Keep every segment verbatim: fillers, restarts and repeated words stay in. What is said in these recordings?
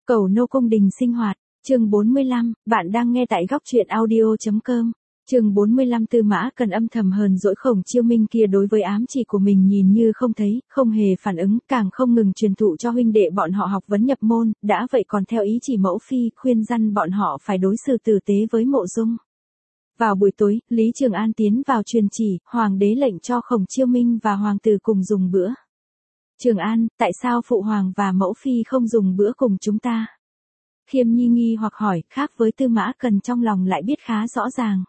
Cầu nô cung đình sinh hoạt, chương bốn mươi lăm, bạn đang nghe tại góc truyện audio.com. Chương bốn mươi lăm Tư Mã Cần âm thầm hờn dỗi Khổng Chiêu Minh kia đối với ám chỉ của mình nhìn như không thấy, không hề phản ứng, càng không ngừng truyền thụ cho huynh đệ bọn họ học vấn nhập môn, đã vậy còn theo ý chỉ mẫu phi, khuyên răn bọn họ phải đối xử tử tế với Mộ Dung. Vào buổi tối, Lý Trường An tiến vào truyền chỉ, hoàng đế lệnh cho Khổng Chiêu Minh và hoàng tử cùng dùng bữa. Trường An, tại sao phụ hoàng và mẫu phi không dùng bữa cùng chúng ta? Khiêm Nhi nghi hoặc hỏi, khác với Tư Mã Cần trong lòng lại biết khá rõ ràng.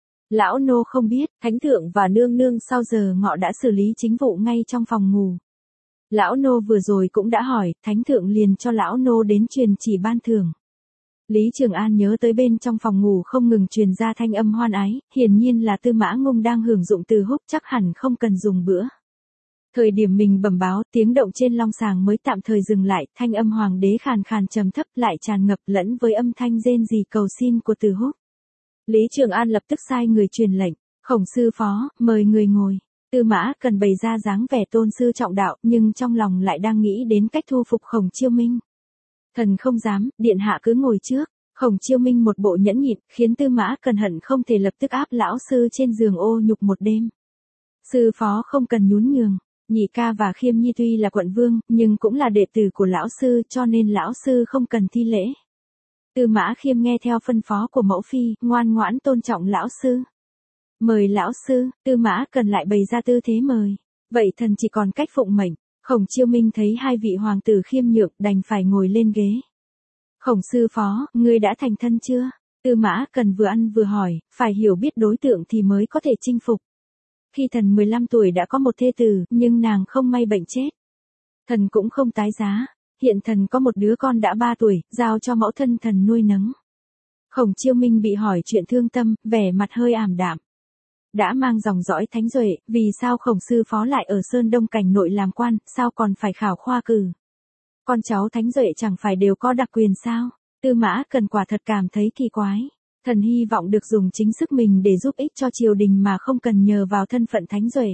Lão nô không biết, thánh thượng và nương nương sau giờ ngọ đã xử lý chính vụ ngay trong phòng ngủ. Lão nô vừa rồi cũng đã hỏi, thánh thượng liền cho lão nô đến truyền chỉ ban thưởng. Lý Trường An nhớ tới bên trong phòng ngủ không ngừng truyền ra thanh âm hoan ái, hiển nhiên là Tư Mã Ngung đang hưởng dụng từ húc, chắc hẳn không cần dùng bữa. Thời điểm mình bẩm báo, tiếng động trên long sàng mới tạm thời dừng lại, thanh âm hoàng đế khàn khàn trầm thấp lại tràn ngập lẫn với âm thanh rên rỉ cầu xin của Từ Húc. Lý Trường An lập tức sai người truyền lệnh, Khổng sư phó, mời người ngồi. Tư Mã Cần bày ra dáng vẻ tôn sư trọng đạo, nhưng trong lòng lại đang nghĩ đến cách thu phục Khổng Chiêu Minh. Thần không dám, điện hạ cứ ngồi trước. Khổng Chiêu Minh một bộ nhẫn nhịn, khiến Tư Mã Cần hận không thể lập tức áp lão sư trên giường ô nhục một đêm. Sư phó không cần nhún nhường. Nhị ca và Khiêm Nhi tuy là quận vương, nhưng cũng là đệ tử của lão sư, cho nên lão sư không cần thi lễ. Tư Mã Khiêm nghe theo phân phó của mẫu phi, ngoan ngoãn tôn trọng lão sư. Mời lão sư, Tư Mã Cần lại bày ra tư thế mời. Vậy thần chỉ còn cách phụng mệnh. Khổng Chiêu Minh thấy hai vị hoàng tử khiêm nhượng, đành phải ngồi lên ghế. Khổng sư phó, ngươi đã thành thân chưa? Tư Mã Cần vừa ăn vừa hỏi, phải hiểu biết đối tượng thì mới có thể chinh phục. Khi thần mười lăm tuổi đã có một thê tử, nhưng nàng không may bệnh chết. Thần cũng không tái giá. Hiện thần có một đứa con đã ba tuổi, giao cho mẫu thân thần nuôi nấng. Khổng Chiêu Minh bị hỏi chuyện thương tâm, vẻ mặt hơi ảm đạm. Đã mang dòng dõi thánh duệ, vì sao Khổng sư phó lại ở Sơn Đông cảnh nội làm quan, sao còn phải khảo khoa cử? Con cháu thánh duệ chẳng phải đều có đặc quyền sao? Tư Mã Cần quả thật cảm thấy kỳ quái. Thần hy vọng được dùng chính sức mình để giúp ích cho triều đình mà không cần nhờ vào thân phận thánh duệ.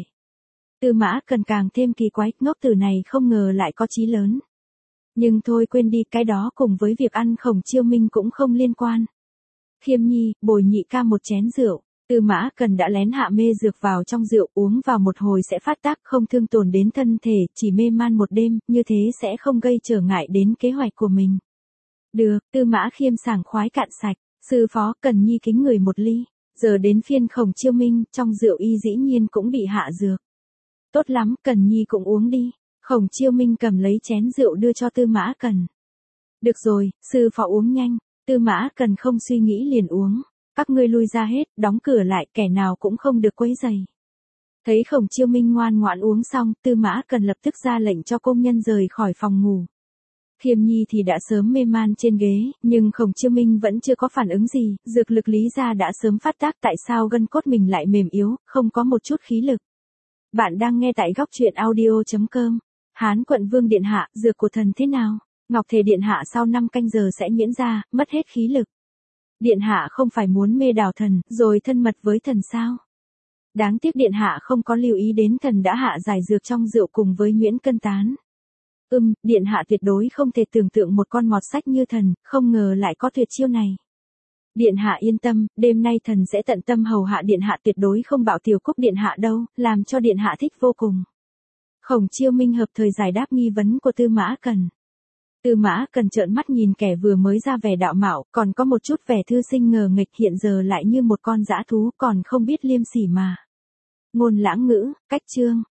Tư Mã Cần càng thêm kỳ quái, ngốc tử này không ngờ lại có chí lớn. Nhưng thôi quên đi, cái đó cùng với việc ăn Khổng Chiêu Minh cũng không liên quan. Khiêm Nhi, bồi nhị ca một chén rượu. Tư Mã Cần đã lén hạ mê dược vào trong rượu, uống vào một hồi sẽ phát tác, không thương tổn đến thân thể, chỉ mê man một đêm, như thế sẽ không gây trở ngại đến kế hoạch của mình. Được, Tư Mã Khiêm sảng khoái cạn sạch. Sư phó, Cần Nhi kính người một ly. Giờ đến phiên Khổng Chiêu Minh, trong rượu y dĩ nhiên cũng bị hạ dược. Tốt lắm, Cần Nhi cũng uống đi. Khổng Chiêu Minh cầm lấy chén rượu đưa cho Tư Mã Cần. Được rồi, sư phó uống nhanh. Tư Mã Cần không suy nghĩ liền uống. Các ngươi lui ra hết, đóng cửa lại, kẻ nào cũng không được quấy rầy. Thấy Khổng Chiêu Minh ngoan ngoãn uống xong, Tư Mã Cần lập tức ra lệnh cho công nhân rời khỏi phòng ngủ. Khiêm Nhi thì đã sớm mê man trên ghế, nhưng Khổng Chiêu Minh vẫn chưa có phản ứng gì, dược lực lý ra đã sớm phát tác, tại sao gân cốt mình lại mềm yếu, không có một chút khí lực. Bạn đang nghe tại góc truyện audio.com. Hán quận vương điện hạ, dược của thần thế nào? Ngọc Thể điện hạ sau năm canh giờ sẽ miễn ra, mất hết khí lực. Điện hạ không phải muốn mê đảo thần, rồi thân mật với thần sao? Đáng tiếc điện hạ không có lưu ý đến thần đã hạ giải dược trong rượu cùng với nhuyễn cân tán. Ừm, điện hạ tuyệt đối không thể tưởng tượng một con mọt sách như thần, không ngờ lại có tuyệt chiêu này. Điện hạ yên tâm, đêm nay thần sẽ tận tâm hầu hạ điện hạ, tuyệt đối không bảo tiểu cúc điện hạ đâu, làm cho điện hạ thích vô cùng. Khổng Chiêu Minh hợp thời giải đáp nghi vấn của Tư Mã Cần. Tư Mã Cần trợn mắt nhìn kẻ vừa mới ra vẻ đạo mạo, còn có một chút vẻ thư sinh ngờ nghịch, hiện giờ lại như một con dã thú, còn không biết liêm sỉ mà. Ngôn lãng ngữ, cách chương.